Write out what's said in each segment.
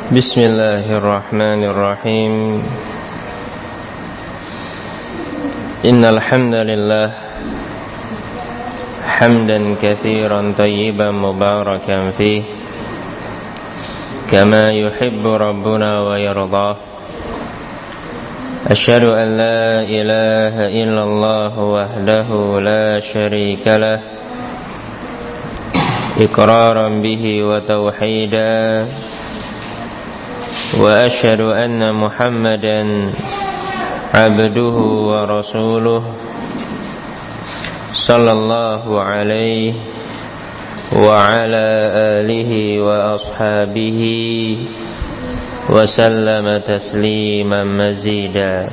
Bismillahirrahmanirrahim. Innal hamdalillah hamdan katsiran tayyiban mubarakan fih kama yuhibbu rabbuna wa yardah. Asyhadu an la ilaha illallah wahdahu la syarika lah iqraran bihi wa tauhidan. Wa asyhadu anna Muhammadan abduhu wa rasuluh sallallahu alaihi wa ala alihi wa ashabihi wa sallama tasliman mazida.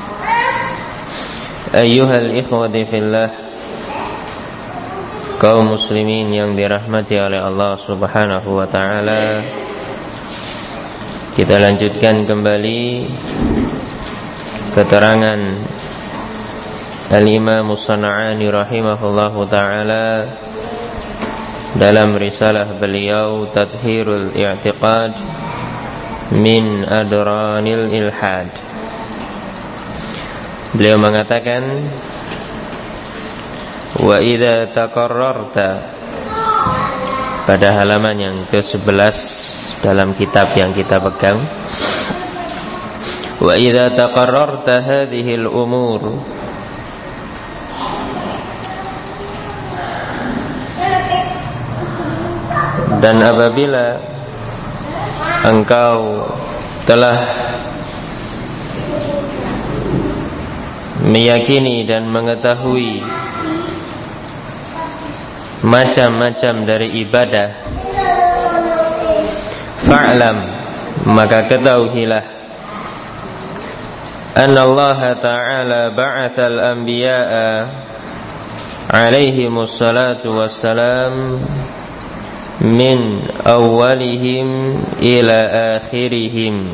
Ayyuhal ikhwati fillah, kaum muslimin yang dirahmati oleh Allah subhanahu wa ta'ala, kita lanjutkan kembali keterangan Al-Imam As-San'ani rahimahullahu ta'ala dalam risalah beliau Tadhhirul I'tiqad min Adranil Ilhad. Beliau mengatakan, wa idza taqarrarta, pada halaman yang ke-11 dalam kitab yang kita pegang, wa idza taqarrarta hadhihi al-umur, dan apabila engkau telah meyakini dan mengetahui macam-macam dari ibadah, fa'lam, maka ketahuilah, anna Allah ta'ala ba'athal anbiya'a alaihimus salatu wassalam min awwalihim ila akhirihim,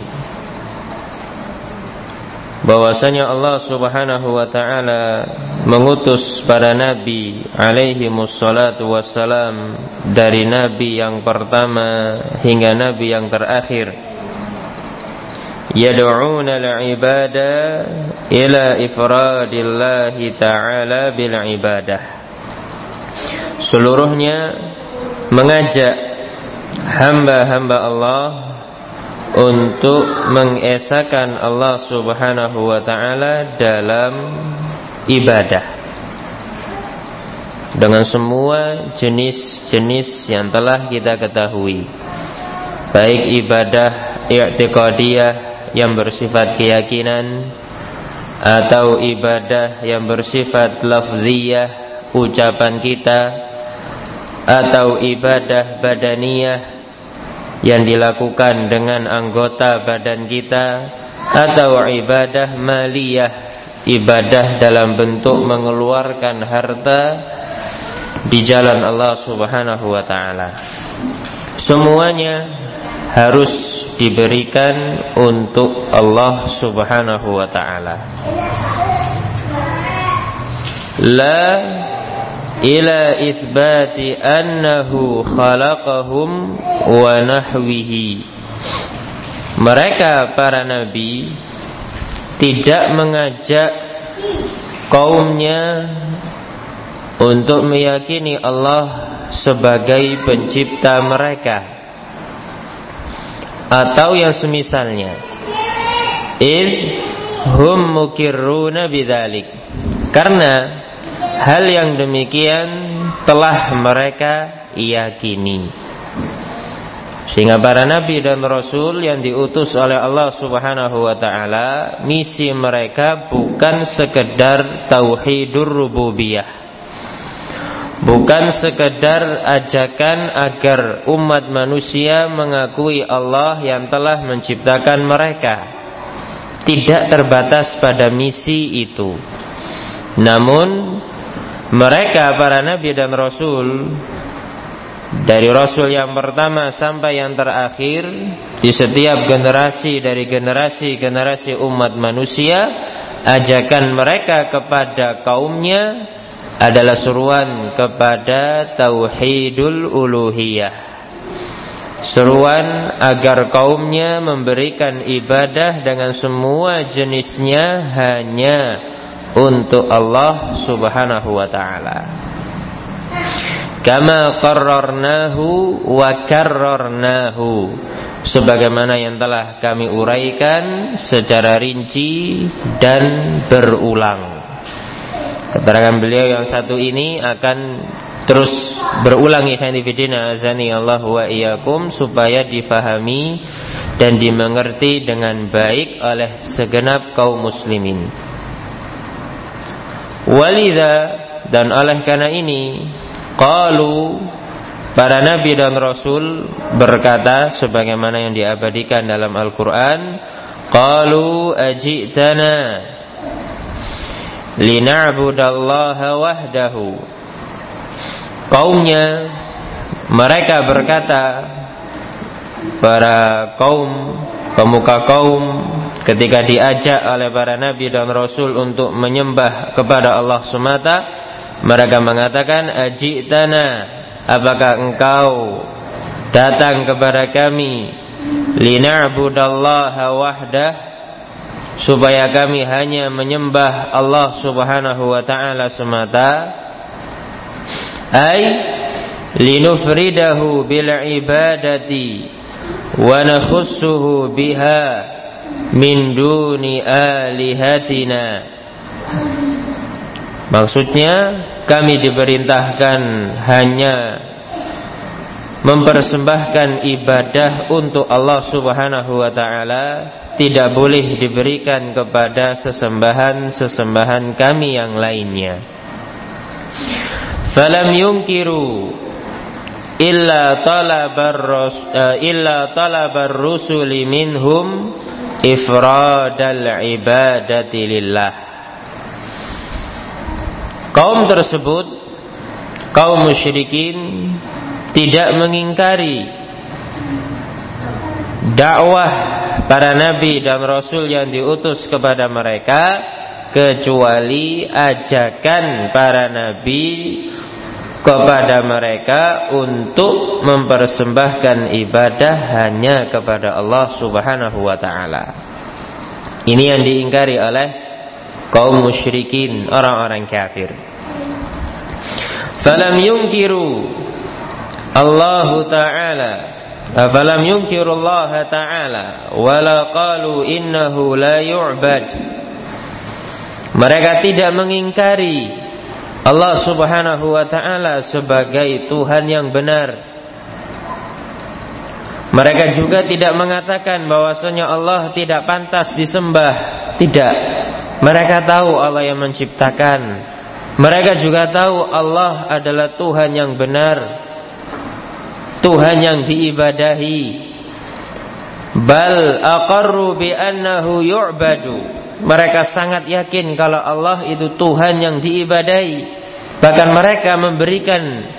bahwasanya Allah subhanahu wa ta'ala mengutus para nabi alaihimus salatu wassalam, dari nabi yang pertama hingga nabi yang terakhir, yad'una al-ibada ila ifradillahi ta'ala bil ibadah, seluruhnya mengajak hamba-hamba Allah untuk mengesahkan Allah subhanahu wa ta'ala dalam ibadah dengan semua jenis-jenis yang telah kita ketahui, baik ibadah i'tiqadiyah yang bersifat keyakinan, atau ibadah yang bersifat lafziyah, ucapan kita, atau ibadah badaniyah yang dilakukan dengan anggota badan kita, atau ibadah maliyah, ibadah dalam bentuk mengeluarkan harta di jalan Allah subhanahu wa ta'ala. Semuanya harus diberikan untuk Allah subhanahu wa ta'ala, la ila itsbati annahu khalaqahum wa nahwihi. Mereka para nabi tidak mengajak kaumnya untuk meyakini Allah sebagai pencipta mereka atau yang semisalnya, hum mukirruna bidzalik, karena hal yang demikian telah mereka yakini. Sehingga para nabi dan rasul yang diutus oleh Allah subhanahu wa ta'ala, misi mereka bukan sekedar tauhidur rububiyah, bukan sekedar ajakan agar umat manusia mengakui Allah yang telah menciptakan mereka. Tidak terbatas pada misi itu, namun mereka para nabi dan rasul, dari rasul yang pertama sampai yang terakhir, di setiap generasi dari generasi umat manusia, ajakan mereka kepada kaumnya adalah seruan kepada tauhidul uluhiyah, seruan agar kaumnya memberikan ibadah dengan semua jenisnya hanya untuk Allah Subhanahu wa ta'ala. Kama qarrarnahu wa karrarnahu, sebagaimana yang telah kami uraikan secara rinci dan berulang. Keterangan beliau yang satu ini akan terus berulang, ikhwan fillah azani Allah wa iyyakum, supaya difahami dan dimengerti dengan baik oleh segenap kaum muslimin. Walidha, dan oleh karena ini, qalu, para nabi dan rasul berkata sebagaimana yang diabadikan dalam Al-Qur'an, qalu ajitana lina'budallaha wahdahu. Kaumnya, mereka berkata, para kaum, pemuka kaum, ketika diajak oleh para nabi dan rasul untuk menyembah kepada Allah semata, mereka mengatakan, ajitana, apakah engkau datang kepada kami, lina'budallaha wahdah, supaya kami hanya menyembah Allah Subhanahu wa ta'ala semata, ay linufridahu bil ibadati wa nakhussuhu biha min duni alihatina. Maksudnya, kami diperintahkan hanya mempersembahkan ibadah untuk Allah Subhanahu wa ta'ala, tidak boleh diberikan kepada sesembahan-sesembahan kami yang lainnya. Falam yunkiru illa talabar rusuli minhum ifradal ibadati lillah. Kaum tersebut, kaum musyrikin, tidak mengingkari dakwah para nabi dan rasul yang diutus kepada mereka, kecuali ajakan para nabi kepada mereka untuk mempersembahkan ibadah hanya kepada Allah Subhanahu wa ta'ala. Ini yang diingkari oleh kaum musyrikin, orang-orang kafir. Falam yunkiru Allah ta'ala, falam yunkiru Allah ta'ala wala qalu innahu la yu'bad. Mereka tidak mengingkari Allah Subhanahu wa ta'ala sebagai Tuhan yang benar. Mereka juga tidak mengatakan bahwasanya Allah tidak pantas disembah. Tidak. Mereka tahu Allah yang menciptakan. Mereka juga tahu Allah adalah Tuhan yang benar, Tuhan yang diibadahi. Bal aqarru bi annahu yu'badu. Mereka sangat yakin kalau Allah itu Tuhan yang diibadahi. Bahkan mereka memberikan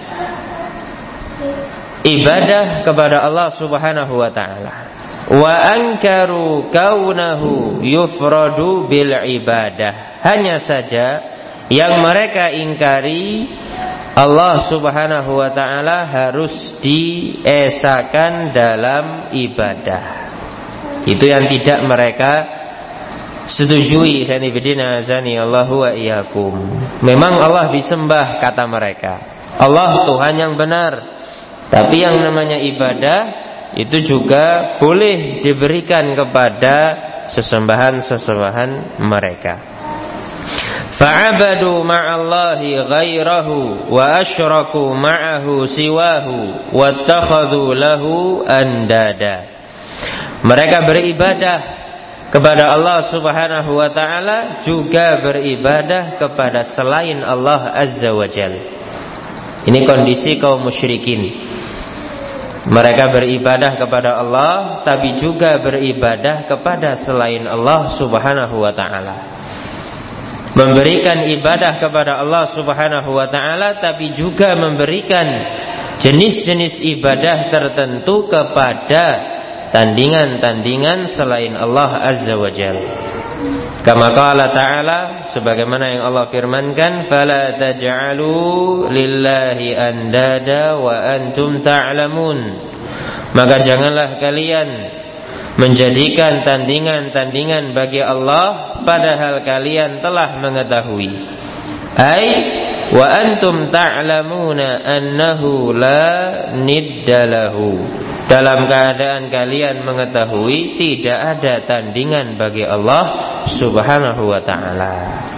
ibadah kepada Allah Subhanahu wa ta'ala. Wa ankaru kaunahu yufradu bil ibadah. Hanya saja yang mereka ingkari, Allah Subhanahu wa ta'ala harus diesakan dalam ibadah. Itu yang tidak mereka setujui. Allahu wa iyyakum. Memang Allah disembah, kata mereka. Allah Tuhan yang benar. Tapi yang namanya ibadah itu juga boleh diberikan kepada sesembahan-sesembahan mereka. Fa'abadu ma'allahi ghairahu wa asyraku ma'ahu siwahu wattakhadhu lahu andada. Mereka beribadah kepada Allah Subhanahu wa ta'ala, juga beribadah kepada selain Allah Azza wa Jalla. Ini kondisi kaum musyrikin. Mereka beribadah kepada Allah, tapi juga beribadah kepada selain Allah Subhanahu wa ta'ala. Memberikan ibadah kepada Allah Subhanahu wa ta'ala, tapi juga memberikan jenis-jenis ibadah tertentu kepada tandingan-tandingan selain Allah Azza wa Jalla. Kama qala ta'ala, sebagaimana yang Allah firmankan, fala taj'alu lillahi andada wa antum ta'lamun. maka janganlah kalian menjadikan tandingan-tandingan bagi Allah padahal kalian telah mengetahui. Ai wa antum ta'lamuna annahu la niddalahu, dalam keadaan kalian mengetahui tidak ada tandingan bagi Allah Subhanahu wa ta'ala.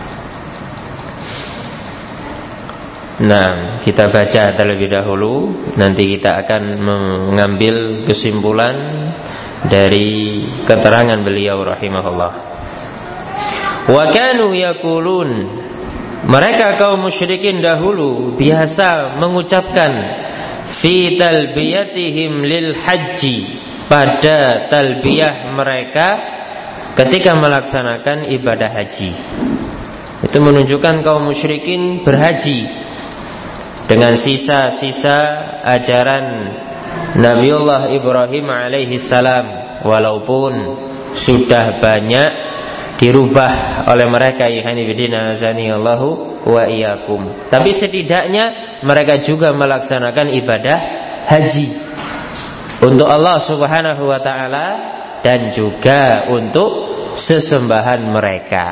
Nah, kita baca terlebih dahulu, nanti kita akan mengambil kesimpulan dari keterangan beliau rahimahullah. Wa kanu yaqulun, mereka kaum musyrikin dahulu biasa mengucapkan fi talbiyatihim lil haji, pada talbiyah mereka ketika melaksanakan ibadah haji. Itu menunjukkan kaum musyrikin berhaji dengan sisa-sisa ajaran Nabiullah Ibrahim alaihi salam, walaupun sudah banyak dirubah oleh mereka, ikhwanifidina azanillahu wa iyyakum. Tapi setidaknya mereka juga melaksanakan ibadah haji untuk Allah Subhanahu wa ta'ala dan juga untuk sesembahan mereka.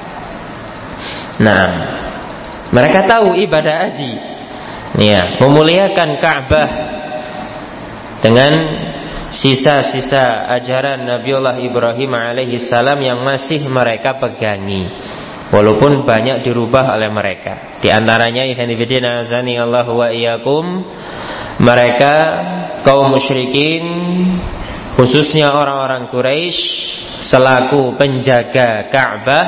Nah, mereka tahu ibadah haji, ya, memuliakan Ka'bah dengan sisa-sisa ajaran Nabiullah Ibrahim alaihi salam yang masih mereka pegangi, walaupun banyak dirubah oleh mereka. Di antaranya ikhwanifidina azanillahu wa iyyakum, mereka kaum musyrikin, khususnya orang-orang Quraisy, selaku penjaga Ka'bah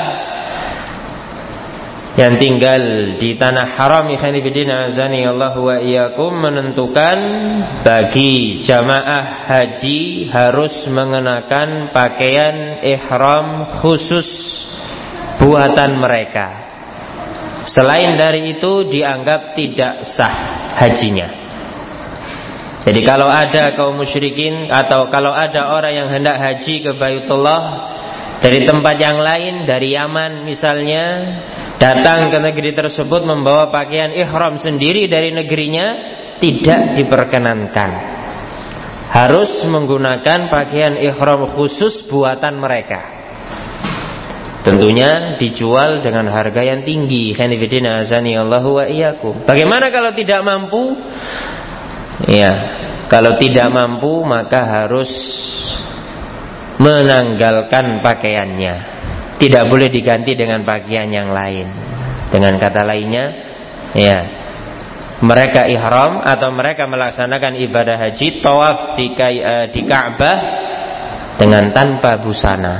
yang tinggal di tanah haram, ikhwanifidina azanillahu wa iyyakum, menentukan bagi jamaah haji harus mengenakan pakaian ihram khusus buatan mereka. Selain dari itu dianggap tidak sah hajinya. Jadi kalau ada kaum musyrikin atau kalau ada orang yang hendak haji ke Baitullah dari tempat yang lain, dari Yaman misalnya, datang ke negeri tersebut membawa pakaian ihram sendiri dari negerinya, tidak diperkenankan. Harus menggunakan pakaian ihram khusus buatan mereka. Tentunya dijual dengan harga yang tinggi. Khanifidina azanillahu wa iyyakum. Bagaimana kalau tidak mampu? Ya, kalau tidak mampu maka harus menanggalkan pakaiannya. Tidak boleh diganti dengan pakaian yang lain. Dengan kata lainnya, ya, mereka ihram atau mereka melaksanakan ibadah haji, tawaf di Ka'bah dengan tanpa busana.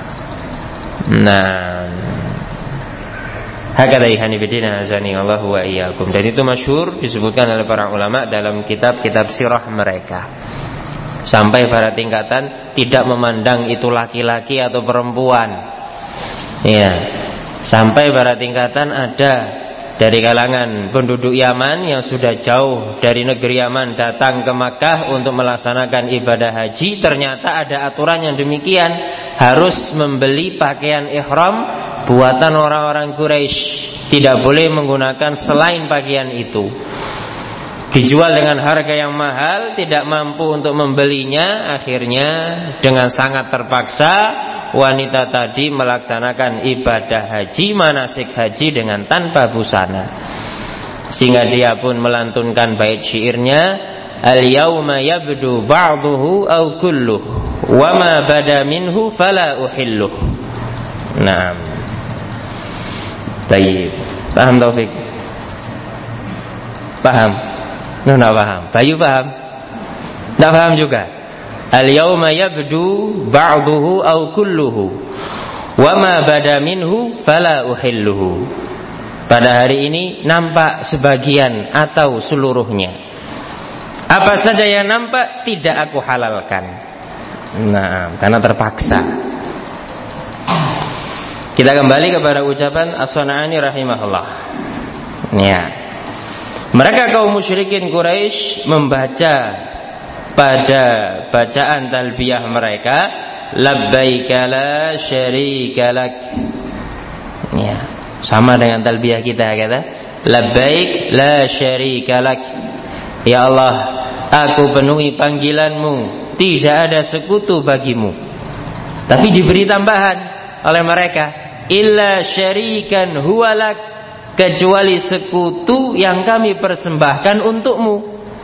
Nah, hakadha ikhwanifidina azanillahu wa iyyakum. Dan itu masyhur disebutkan oleh para ulama dalam kitab-kitab sirah mereka. Sampai pada tingkatan tidak memandang itu laki-laki atau perempuan. Ya, sampai pada tingkatan ada dari kalangan penduduk Yaman yang sudah jauh dari negeri Yaman datang ke Makkah untuk melaksanakan ibadah haji. Ternyata ada aturan yang demikian, harus membeli pakaian ihram buatan orang-orang Quraisy. Tidak boleh menggunakan selain pakaian itu. Dijual dengan harga yang mahal, tidak mampu untuk membelinya. Akhirnya dengan sangat terpaksa wanita tadi melaksanakan ibadah haji, manasik haji dengan tanpa busana. Sehingga dia pun melantunkan bait syairnya, al-yauma yabdu ba'duhu aw kulluh wa ma bada minhu fala uhilluh. Naam. Baik. Paham Taufik? Paham? Nggak paham. Bayu paham? Nggak paham juga. Al-yawma yabdu ba'duhu aw kulluhu wa ma bada minhu fala uhilluhu. Pada hari ini nampak sebagian atau seluruhnya. Apa saja yang nampak tidak aku halalkan. Nah, karena terpaksa. Kita kembali kepada ucapan As-San'ani rahimahullah. Ya. Mereka kaum musyrikin Quraisy membaca pada bacaan talbiyah mereka, labbaika la syarika lak. Ya, sama dengan talbiyah kita kata, labbaik la syarika lak. Ya Allah, aku penuhi panggilanmu, tidak ada sekutu bagimu. Tapi diberi tambahan oleh mereka, illa syarikan huwalak, kecuali sekutu yang kami persembahkan untukmu.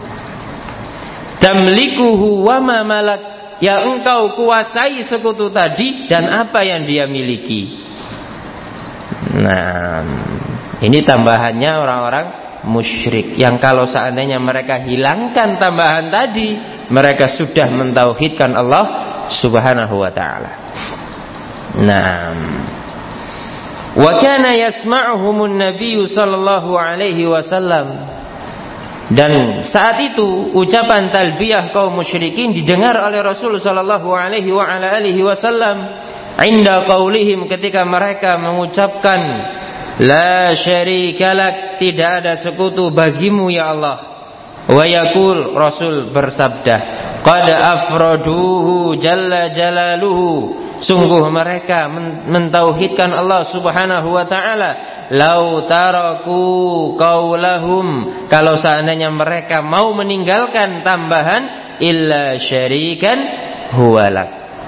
Tamlikuhu wa ma malak, yang engkau kuasai sekutu tadi dan apa yang dia miliki. Nah, ini tambahannya orang-orang musyrik yang kalau seandainya mereka hilangkan tambahan tadi, mereka sudah mentauhidkan Allah Subhanahu wa ta'ala. Nah, wa kana yasma'uhumun nabiyyu sallallahu alaihi wasallam, dan saat itu ucapan talbiyah kaum musyrikin didengar oleh Rasul sallallahu alaihi wa ala alihi wasallam inda qaulihim, ketika mereka mengucapkan la syarikalak, tidak ada sekutu bagimu ya Allah. Wa yaqul, Rasul bersabda, qad afraduhu jalla jalaluhu, sungguh mereka mentauhidkan Allah Subhanahu wa ta'ala. Lau taraku qaulahum, kalau seandainya mereka mau meninggalkan tambahan illa syarikan huwalak.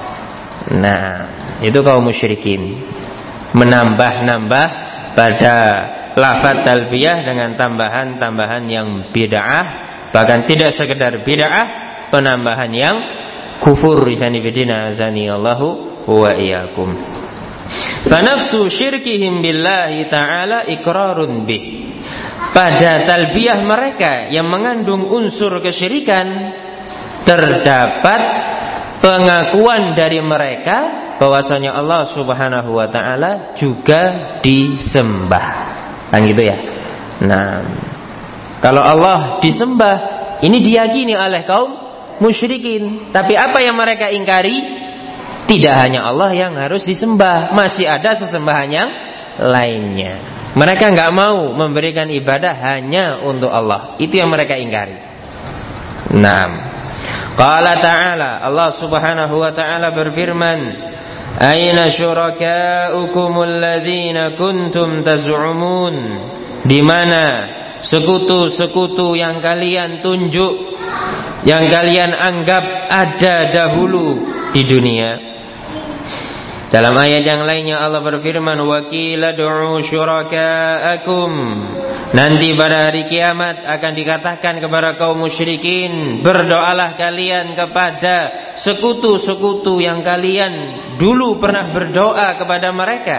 Nah, itu kaum musyrikin menambah-nambah pada lafaz talbiyah dengan tambahan-tambahan yang bid'ah, bahkan tidak sekedar bid'ah, penambahan yang kufur. Janibidina azani Allahu wa iyyakum. Fanafsu syirkihim billahi ta'ala iqrarun bih, pada talbiyah mereka yang mengandung unsur kesyirikan terdapat pengakuan dari mereka bahwasanya Allah Subhanahu wa ta'ala juga disembah. Kan gitu ya. Nah, kalau Allah disembah, ini diyakini oleh kaum musyrikin. Tapi apa yang mereka ingkari? Tidak hanya Allah yang harus disembah, masih ada sesembahan yang lainnya. Mereka enggak mau memberikan ibadah hanya untuk Allah. Itu yang mereka ingkari. Nah, qala ta'ala, Allah Subhanahu wa ta'ala berfirman, aina syurakaukumul ladzina kuntum taz'umun, di mana sekutu-sekutu yang kalian tunjuk, yang kalian anggap ada dahulu di dunia. Dalam ayat yang lainnya Allah berfirman, wa qila du'u syurakaakum, nanti pada hari kiamat akan dikatakan kepada kaum musyrikin, berdoalah kalian kepada sekutu-sekutu yang kalian dulu pernah berdoa kepada mereka.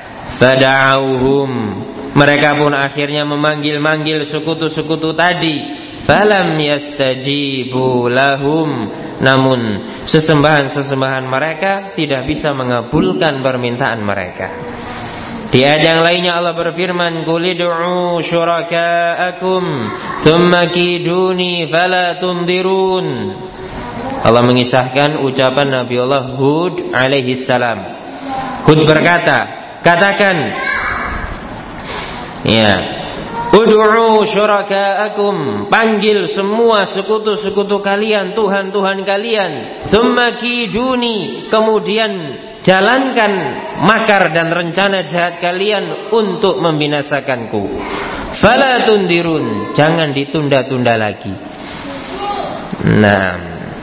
Fada'auhum, mereka pun akhirnya memanggil-manggil sekutu-sekutu tadi. Falam yastajibu lahum, namun sesembahan-sesembahan mereka tidak bisa mengabulkan permintaan mereka. Di ayat yang lainnya Allah berfirman, qul ud'u syurakaakum tsumma kiduni fala tundirun. Allah mengisahkan ucapan Nabi Allah Hud alaihi salam. Hud berkata, katakan, ya, ud'u syurakaakum, panggil semua sekutu-sekutu kalian, Tuhan-Tuhan kalian. Tsumma kiduni, kemudian jalankan makar dan rencana jahat kalian untuk membinasakanku. Fala tundirun, jangan ditunda-tunda lagi. Nah,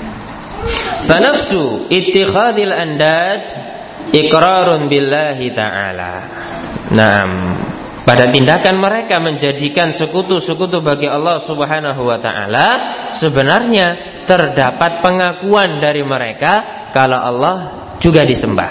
fanafsu ittikhadil andad iqrarun billahi ta'ala. Nah, pada tindakan mereka menjadikan sekutu-sekutu bagi Allah Subhanahu wa ta'ala, sebenarnya terdapat pengakuan dari mereka kalau Allah juga disembah.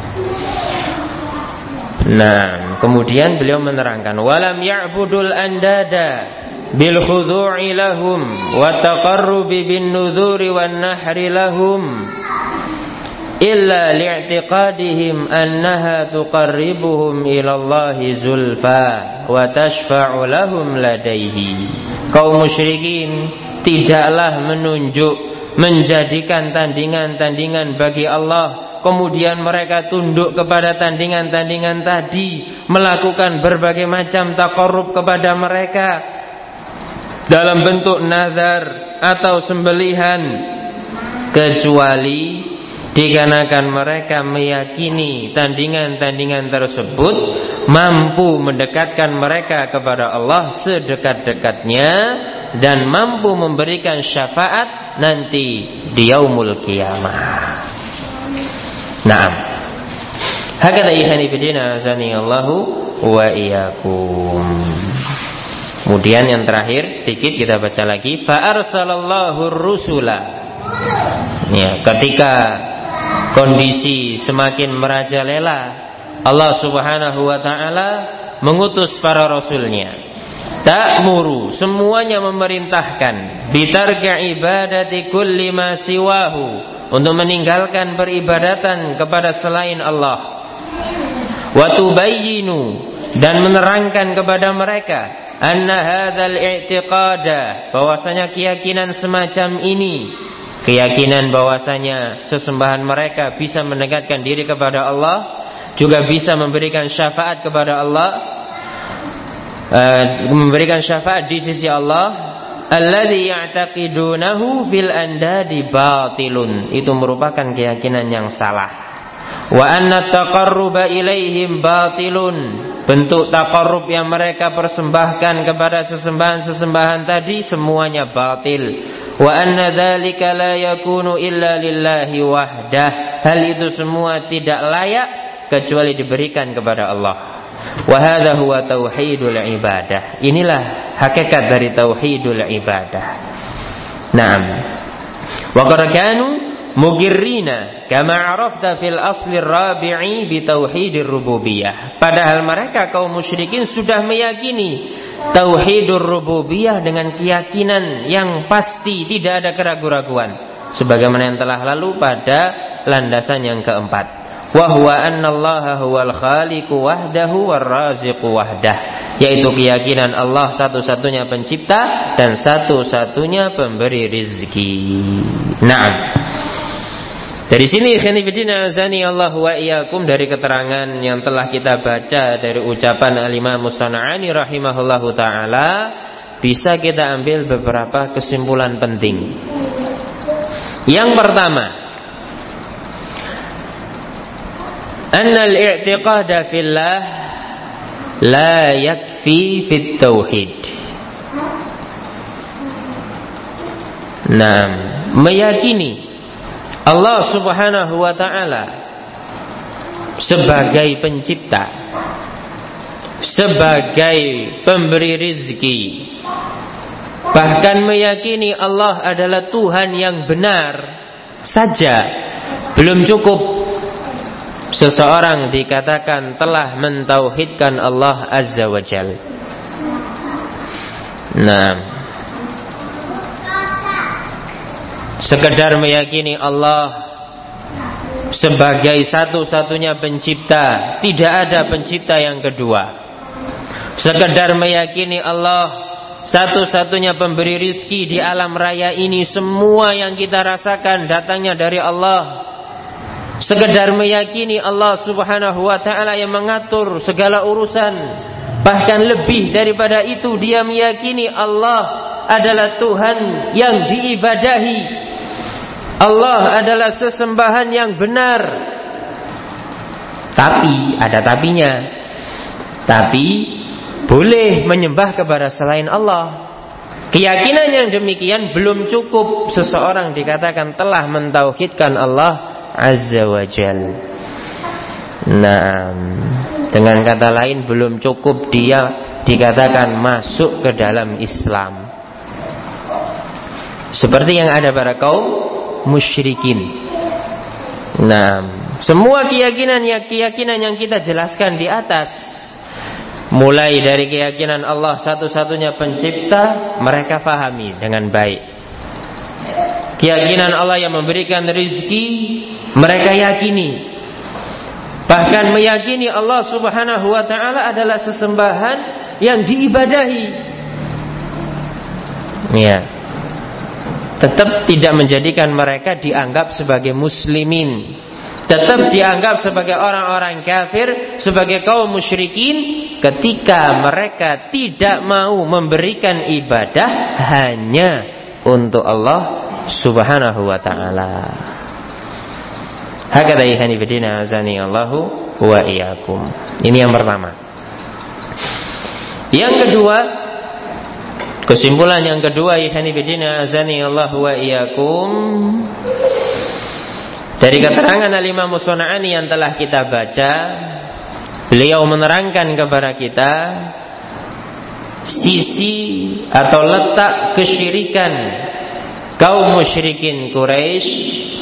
Nah, kemudian beliau menerangkan, walam ya'budul andada bil khudu'i lahum wa taqarrubi bin nudhuri wan nahri lahum illa li'tiqadihim annaha tuqarribuhum ilallahi zulfa wa tashfa'u lahum ladaihi. Kaum musyrikin tidaklah menunjuk, menjadikan tandingan-tandingan bagi Allah, kemudian mereka tunduk kepada tandingan-tandingan tadi, melakukan berbagai macam taqarrub kepada mereka dalam bentuk nazar atau sembelihan, kecuali dikarenakan mereka meyakini tandingan-tandingan tersebut mampu mendekatkan mereka kepada Allah sedekat-dekatnya, dan mampu memberikan syafaat nanti di yaumul qiyamah. Naam. Hakadha ihani bidina azani Allahu wa iyyakum. Kemudian yang terakhir sedikit kita baca lagi, fa arsalallahu rusula. Ya, ketika kondisi semakin merajalela, Allah Subhanahu wa taala mengutus para rasulnya. Ta'muru, semuanya memerintahkan, bitarka ibadati kulli ma siwahu, untuk meninggalkan peribadatan kepada selain Allah. Wa tubayyinu, dan menerangkan kepada mereka, anna hadzal i'tiqada, bahwasanya keyakinan semacam ini, keyakinan bahwasanya sesembahan mereka bisa mendekatkan diri kepada Allah, juga bisa memberikan syafaat kepada Allah, memberikan syafaat di sisi Allah, alladzi ya'taqidunahu fil andadi batilun, itu merupakan keyakinan yang salah. Wa anna taqarruba ilaihim batilun, bentuk taqarrub yang mereka persembahkan kepada sesembahan-sesembahan tadi semuanya batil. Wa anna dzalika la yakunu illa lillahi wahdah, hal itu semua tidak layak kecuali diberikan kepada Allah. Wa hadza huwa tauhidul ibadah, inilah hakikat dari tauhidul ibadah. Naam. Wa qad kanu mugirrina kama arafta fil asli rabi'i bi tauhidir rububiyah, padahal mereka kaum musyrikin sudah meyakini tauhidur rububiyah dengan keyakinan yang pasti, tidak ada keraguan-raguan, sebagaimana yang telah lalu pada landasan yang keempat, wa huwa annallaha huwal khaliqu wahdahu war raziqu wahdah, yaitu keyakinan Allah satu-satunya pencipta dan satu-satunya pemberi rizki. Naam. Dari sini khanifidina azani Allah wa iyyakum, dari keterangan yang telah kita baca dari ucapan Al-Imam As-San'ani rahimahullahu taala, bisa kita ambil beberapa kesimpulan penting. Yang pertama, annal i'tiqada fillah la yakfi fit tauhid. Nah, meyakini Allah Subhanahu wa ta'ala sebagai pencipta, sebagai pemberi rizki, bahkan meyakini Allah adalah Tuhan yang benar saja belum cukup seseorang dikatakan telah mentauhidkan Allah Azza wa Jalla. Nah, sekedar meyakini Allah sebagai satu-satunya pencipta, tidak ada pencipta yang kedua. Sekedar meyakini Allah satu-satunya pemberi rizki di alam raya ini, semua yang kita rasakan datangnya dari Allah. Sekedar meyakini Allah Subhanahu wa ta'ala yang mengatur segala urusan, bahkan lebih daripada itu, dia meyakini Allah adalah Tuhan yang diibadahi, Allah adalah sesembahan yang benar. Tapi ada tapinya. Tapi boleh menyembah kepada selain Allah. Keyakinan yang demikian belum cukup seseorang dikatakan telah mentauhidkan Allah Azza wa Jalla. Nah, dengan kata lain belum cukup dia dikatakan masuk ke dalam Islam, seperti yang ada pada kaum musyrikin. Nah, semua keyakinan yang kita jelaskan di atas, mulai dari keyakinan Allah satu-satunya pencipta, mereka fahami dengan baik. Keyakinan Allah yang memberikan rizki, mereka yakini. Bahkan meyakini Allah Subhanahu wa ta'ala adalah sesembahan yang diibadahi. Ya, tetap tidak menjadikan mereka dianggap sebagai muslimin, tetap dianggap sebagai orang-orang kafir, sebagai kaum musyrikin, ketika mereka tidak mau memberikan ibadah hanya untuk Allah Subhanahu wa ta'ala. Hakadha ihani bidina azani Allahu wa iyyakum. Ini yang pertama. Yang kedua, Kesimpulan yang kedua, ikhwani fillah azani Allah wa iyyakum, dari keterangan Al-Imam As-Sun'ani yang telah kita baca, beliau menerangkan kepada kita sisi atau letak kesyirikan kaum musyrikin Quraisy.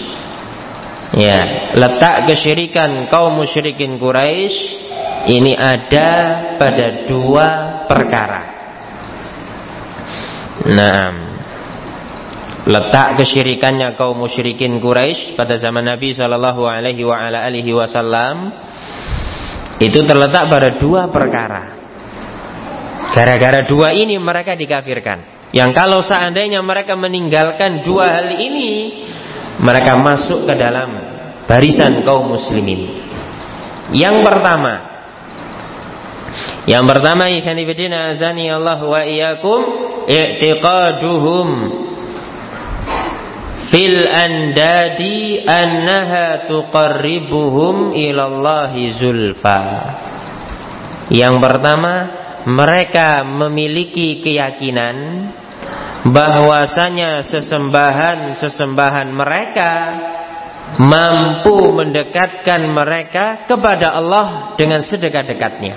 Ya, letak kesyirikan kaum musyrikin Quraisy ini ada pada dua perkara. Nah, letak kesyirikannya kaum musyrikin Quraisy pada zaman Nabi sallallahu alaihi wasallam itu terletak pada dua perkara. Gara-gara dua ini mereka dikafirkan. Yang kalau seandainya mereka meninggalkan dua hal ini, mereka masuk ke dalam barisan kaum muslimin. Yang pertama ikhwani fillah azani Allah wa iyyakum, i'tiqaduhum fil andadi annaha tuqarribuhum ilallahi zulfa. Yang pertama, mereka memiliki keyakinan bahwasanya sesembahan mereka mampu mendekatkan mereka kepada Allah dengan sedekat-dekatnya.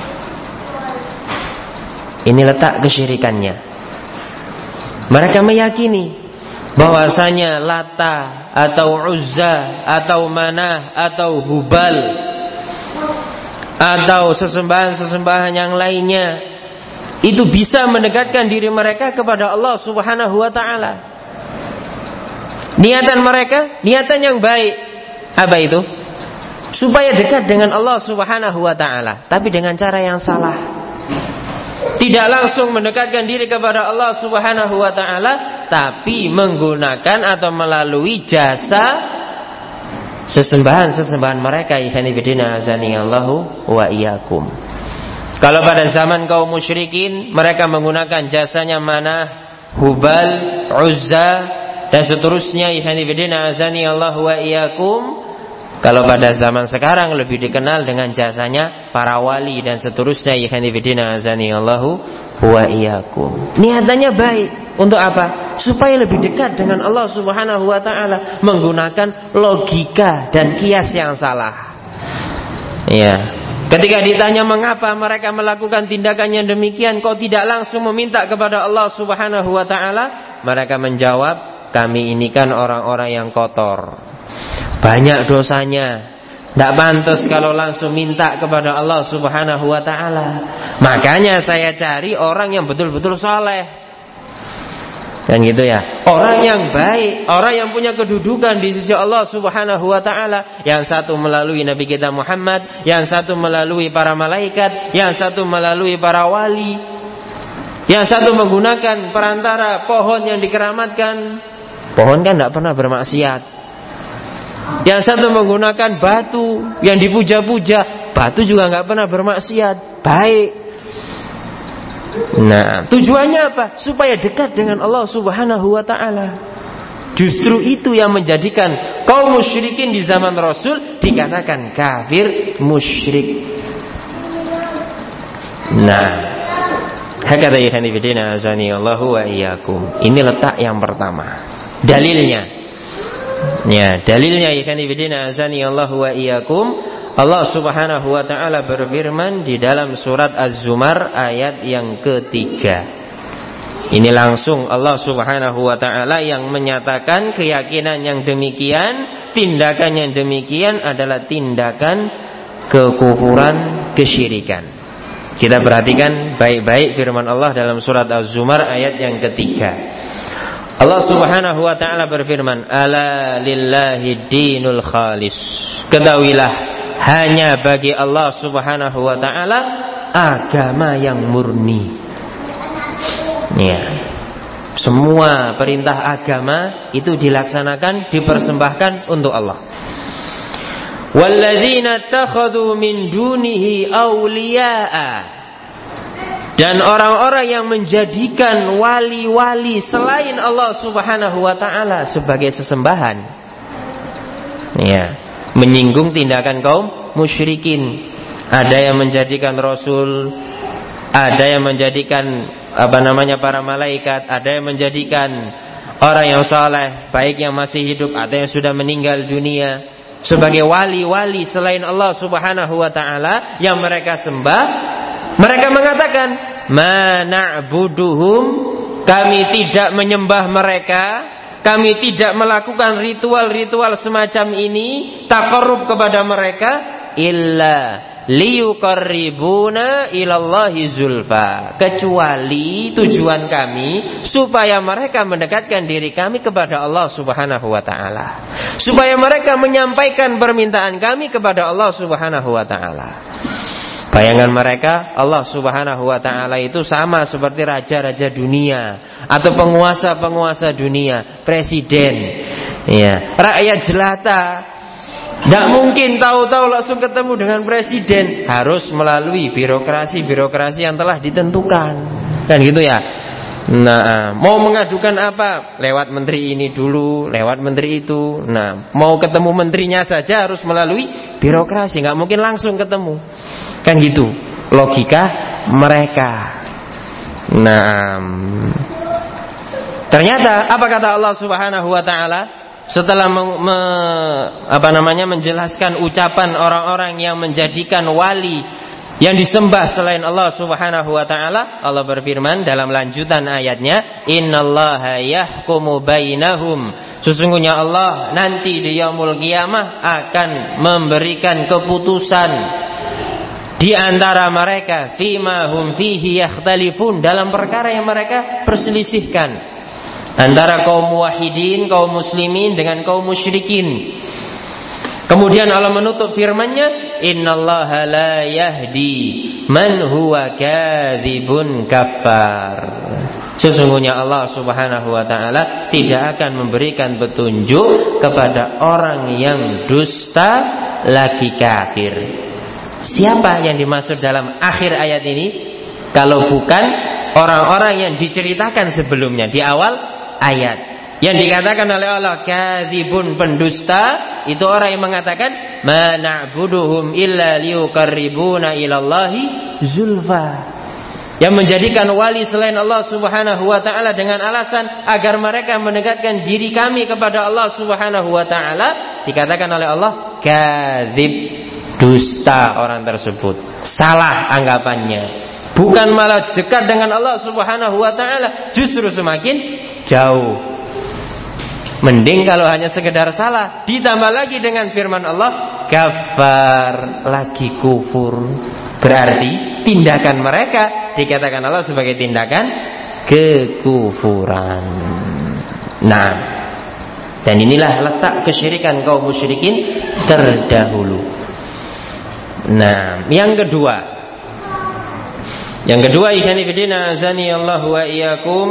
Ini letak kesyirikannya. Mereka meyakini bahwasanya Lata atau Uzza atau Manah atau Hubal atau sesembahan-sesembahan yang lainnya itu bisa mendekatkan diri mereka kepada Allah Subhanahu wa taala. Niatan mereka, niatan yang baik. Apa itu? Supaya dekat dengan Allah Subhanahu wa taala, tapi dengan cara yang salah. Tidak langsung mendekatkan diri kepada Allah Subhanahu wa taala, tapi menggunakan atau melalui jasa sesembahan mereka. Ikhwani fillah azani Allahu wa iyyakum. Kalau pada zaman kaum musyrikin, mereka menggunakan jasanya Manah, Hubal, Uzza dan seterusnya. Ikhwani fillah azani Allahu wa iyyakum. Kalau pada zaman sekarang lebih dikenal dengan jasanya para wali dan seterusnya. Ikhwani fillah azani Allahu wa iyyakum. Niatannya baik. Untuk apa? Supaya lebih dekat dengan Allah Subhanahu wa taala, menggunakan logika dan kias yang salah. Ya. Ketika ditanya mengapa mereka melakukan tindakan yang demikian, kau tidak langsung meminta kepada Allah Subhanahu wa taala? Mereka menjawab, kami ini kan orang-orang yang kotor, banyak dosanya, tidak pantas kalau langsung minta kepada Allah Subhanahu wa taala. Makanya saya cari orang yang betul-betul saleh. Dan gitu ya, orang yang baik, orang yang punya kedudukan di sisi Allah Subhanahu wa taala. Yang satu melalui Nabi kita Muhammad, yang satu melalui para malaikat, yang satu melalui para wali, yang satu menggunakan perantara pohon yang dikeramatkan. Pohon kan tidak pernah bermaksiat. Yang satu menggunakan batu yang dipuja-puja, batu juga tidak pernah bermaksiat, baik. Nah, tujuannya apa? Supaya dekat dengan Allah Subhanahu wa taala. Justru itu yang menjadikan kaum musyrikin di zaman Rasul dikatakan kafir musyrik. Nah, hakadha ikhwani fillah azani Allahu wa iyyakum. Ini letak yang pertama. Dalilnya. Ya, dalilnya ikhwani fillah azani Allahu wa iyyakum. Allah Subhanahu wa taala berfirman di dalam surat Az-Zumar ayat yang ketiga. Ini langsung Allah Subhanahu wa taala yang menyatakan keyakinan yang demikian, tindakan yang demikian adalah tindakan kekufuran, kesyirikan. Kita perhatikan baik-baik firman Allah dalam surat Az-Zumar ayat yang ketiga. Allah Subhanahu wa taala berfirman, "Ala lillahi dinul khalis." Ketahuilah, hanya bagi Allah Subhanahu wa taala agama yang murni. Ya. Semua perintah agama itu dilaksanakan, dipersembahkan untuk Allah. Walladzina takhadhu min dunihi awliya'a. Dan orang-orang yang menjadikan wali-wali selain Allah Subhanahu wa taala sebagai sesembahan. Ya. Menyinggung tindakan kaum musyrikin. Ada yang menjadikan Rasul, ada yang menjadikan para malaikat, ada yang menjadikan orang yang saleh, baik yang masih hidup atau yang sudah meninggal dunia, sebagai wali-wali selain Allah Subhanahu wa taala yang mereka sembah. Mereka mengatakan, "Ma na'buduhum," kami tidak menyembah mereka, kami tidak melakukan ritual-ritual semacam ini, taqarrub kepada mereka, illa liyuqarribuna ilallahi zulfa, kecuali tujuan kami supaya mereka mendekatkan diri kami kepada Allah Subhanahu wa taala, supaya mereka menyampaikan permintaan kami kepada Allah Subhanahu wa taala. Bayangan mereka, Allah Subhanahu wa taala itu sama seperti raja-raja dunia atau penguasa-penguasa dunia, presiden, ya, rakyat jelata. Tidak mungkin tahu-tahu langsung ketemu dengan presiden, harus melalui birokrasi yang telah ditentukan, kan gitu ya. Nah, mau mengadukan apa, lewat menteri ini dulu, lewat menteri itu. Nah, mau ketemu menterinya saja harus melalui birokrasi, nggak mungkin langsung ketemu, kan gitu logika mereka. Nah, ternyata apa kata Allah Subhanahu wa taala setelah menjelaskan ucapan orang-orang yang menjadikan wali yang disembah selain Allah Subhanahu wa taala? Allah berfirman dalam lanjutan ayatnya, "Innallaha yahkumu bainahum." Sesungguhnya Allah nanti di yaumul qiyamah akan memberikan keputusan di antara mereka, fima hum fihi yakhtalifun, dalam perkara yang mereka perselisihkan, antara kaum muwahhidin, kaum muslimin dengan kaum musyrikin. Kemudian Allah menutup firman-Nya, "Innallaha la yahdi man huwa kadzibun kafar." Sesungguhnya Allah Subhanahu wa taala tidak akan memberikan petunjuk kepada orang yang dusta lagi kafir. Siapa yang dimaksud dalam akhir ayat ini? Kalau bukan orang-orang yang diceritakan sebelumnya di awal ayat, yang dikatakan oleh Allah kadzibun, pendusta, itu orang yang mengatakan ma na'buduhum illa liyuqarribuna ilallahi zulfa, yang menjadikan wali selain Allah Subhanahu wa taala dengan alasan agar mereka mendekatkan diri kami kepada Allah Subhanahu wa taala. Dikatakan oleh Allah kadzib, dusta orang tersebut, salah anggapannya. Bukan malah dekat dengan Allah Subhanahu wa taala, justru semakin jauh. Mending kalau hanya sekedar salah, ditambah lagi dengan firman Allah kafar, lagi kufur. Berarti tindakan mereka dikatakan Allah sebagai tindakan kekufuran. Nah, dan inilah letak kesyirikan kaum musyrikin terdahulu. Nah, yang kedua, ikhwani fillah azani Allah wa iyyakum,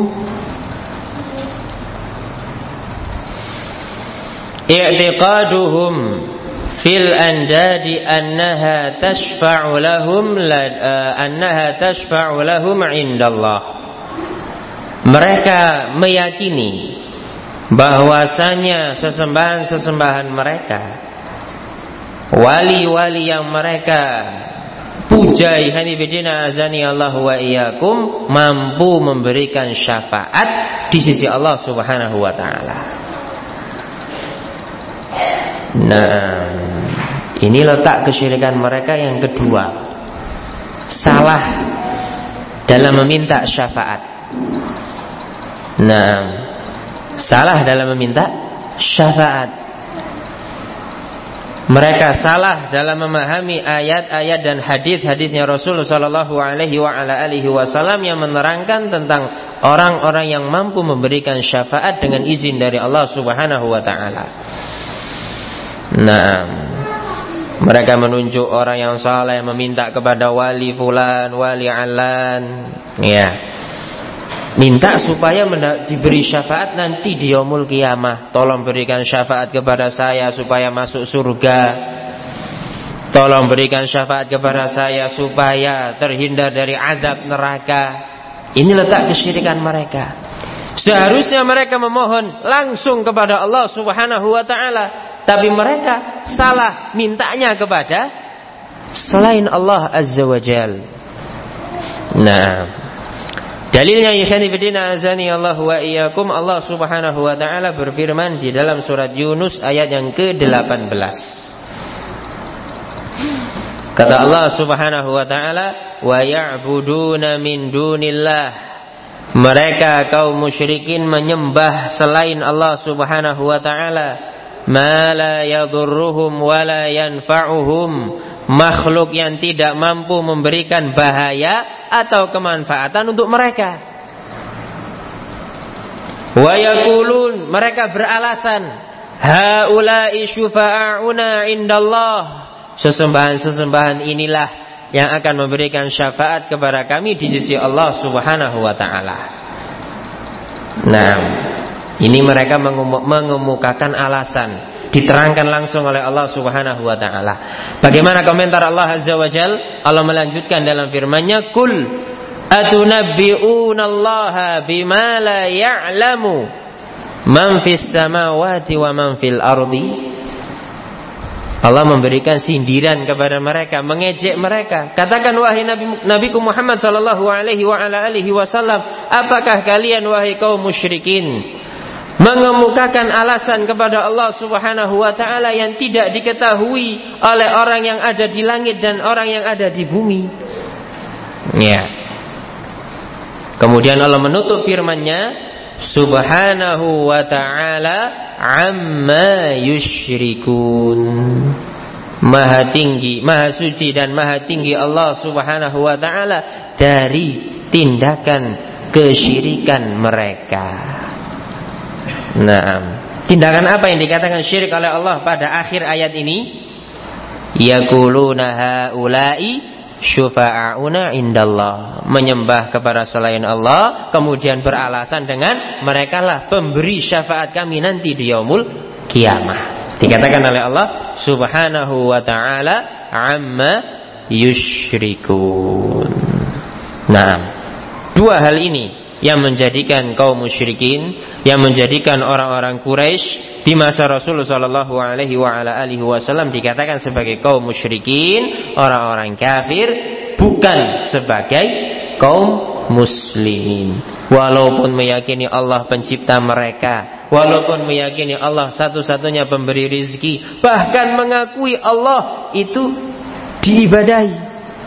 i'tiqaduhum fil andadi annaha tashfa'u lahum indallah. Mereka meyakini bahwasanya sesembahan-sesembahan mereka, wali-wali yang mereka puja, ihani bidina azani Allah wa iyyakum, mampu memberikan syafaat di sisi Allah Subhanahu wa taala. Nah, ini letak kesyirikan mereka yang kedua, salah dalam meminta syafaat. Nah, salah dalam meminta syafaat. Mereka salah dalam memahami ayat-ayat dan hadis-hadisnya Rasulullah sallallahu alaihi wasallam yang menerangkan tentang orang-orang yang mampu memberikan syafaat dengan izin dari Allah Subhanahu wa taala. Nah, mereka menunjuk orang yang saleh, meminta kepada wali fulan, wali alan, ya, minta supaya diberi syafaat nanti di yaumul qiyamah. Tolong berikan syafaat kepada saya supaya masuk surga. Tolong berikan syafaat kepada saya supaya terhindar dari azab neraka. Ini letak kesyirikan mereka. Seharusnya mereka memohon langsung kepada Allah Subhanahu wa taala, tapi mereka salah mintanya kepada selain Allah Azza wa Jal. Nah, Dalilnya ikhwani fillah azani Allah wa iyyakum, Allah Subhanahu wa taala berfirman di dalam surat Yunus ayat yang ke-18. Kata Allah Subhanahu wa taala, wa ya'buduna min dunillah, mereka kaum musyrikin menyembah selain Allah Subhanahu wa taala, ma la yadurruhum wa la yanfa'uhum, makhluk yang tidak mampu memberikan bahaya atau kemanfaatan untuk mereka. Wa yaqulun, mereka beralasan, haula'i syufa'auna indallah, sesembahan-sesembahan inilah yang akan memberikan syafaat kepada kami di sisi Allah Subhanahu wa taala. Nah, ini mereka mengemukakan alasan, diterangkan langsung oleh Allah Subhanahu wa taala. Bagaimana komentar Allah Azza wa Jal? Allah melanjutkan dalam firman-Nya, "Qul atunabbi'unallaha bima la ya'lamu man fis samawati wa man fil ardi." Allah memberikan sindiran kepada mereka, mengejek mereka. Katakan wahai Nabiku Muhammad sallallahu alaihi wa ala alihi wasallam, apakah kalian wahai kaum musyrikin mengemukakan alasan kepada Allah Subhanahu wa taala yang tidak diketahui oleh orang yang ada di langit dan orang yang ada di bumi? Ya. Kemudian Allah menutup firman-Nya, Subhanahu wa ta'ala amma yusyrikun. Maha tinggi, maha suci dan maha tinggi Allah Subhanahu wa ta'ala dari tindakan kesyirikan mereka. Nah, tindakan apa yang dikatakan syirik oleh Allah pada akhir ayat ini? Yaquluna haula'i syufa'auna indallah, menyembah kepada selain Allah, kemudian beralasan dengan mereka lah pemberi syafaat kami nanti di yaumul kiamah. Dikatakan oleh Allah Subhanahu wa ta'ala amma yusyrikun. Nah, dua hal ini yang menjadikan kaum musyrikin, yang menjadikan orang-orang Quraisy di masa Rasulullah sallallahu alaihi wa ala alihi wasallam dikatakan sebagai kaum musyrikin, orang-orang kafir, bukan sebagai kaum muslimin. Walaupun meyakini Allah pencipta mereka, walaupun meyakini Allah satu-satunya pemberi rizki, bahkan mengakui Allah itu diibadahi.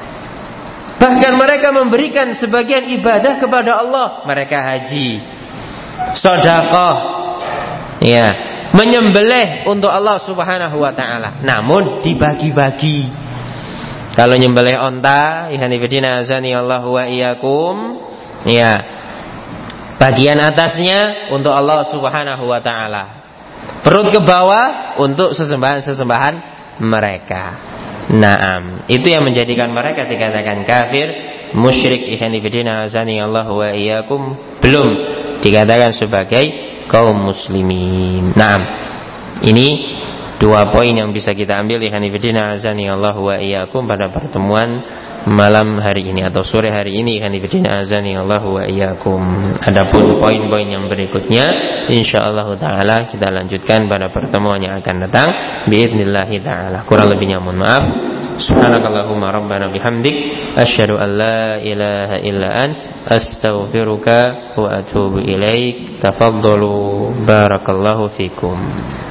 Bahkan mereka memberikan sebagian ibadah kepada Allah. Mereka haji, sedekah, ya, menyembelih untuk Allah Subhanahu wa taala. Namun dibagi-bagi. Kalau nyembelih onta, ihanifidina azani Allahu wa iyyakum, ya, bagian atasnya untuk Allah Subhanahu wa taala. Perut ke bawah untuk sesembahan-sesembahan mereka. Naam, itu yang menjadikan mereka dikatakan kafir, musyrik, ihanifidina azani Allahu wa iyyakum, belum dikatakan sebagai kaum muslimin. Naam, ini dua poin yang bisa kita ambil ihanifidina azani Allahu wa iyyakum pada pertemuan malam hari ini atau sore hari ini ihanifidina azani Allahu wa iyyakum. Adapun poin-poin yang berikutnya insyaallah taala kita lanjutkan pada pertemuan yang akan datang biidznillah taala. Kurang lebihnya mohon maaf. Subhanakallahumma rabbana bihamdik asyhadu an la ilaha illa ant astaghfiruka wa atubu ilaik. Tafaddalu barakallahu fikum.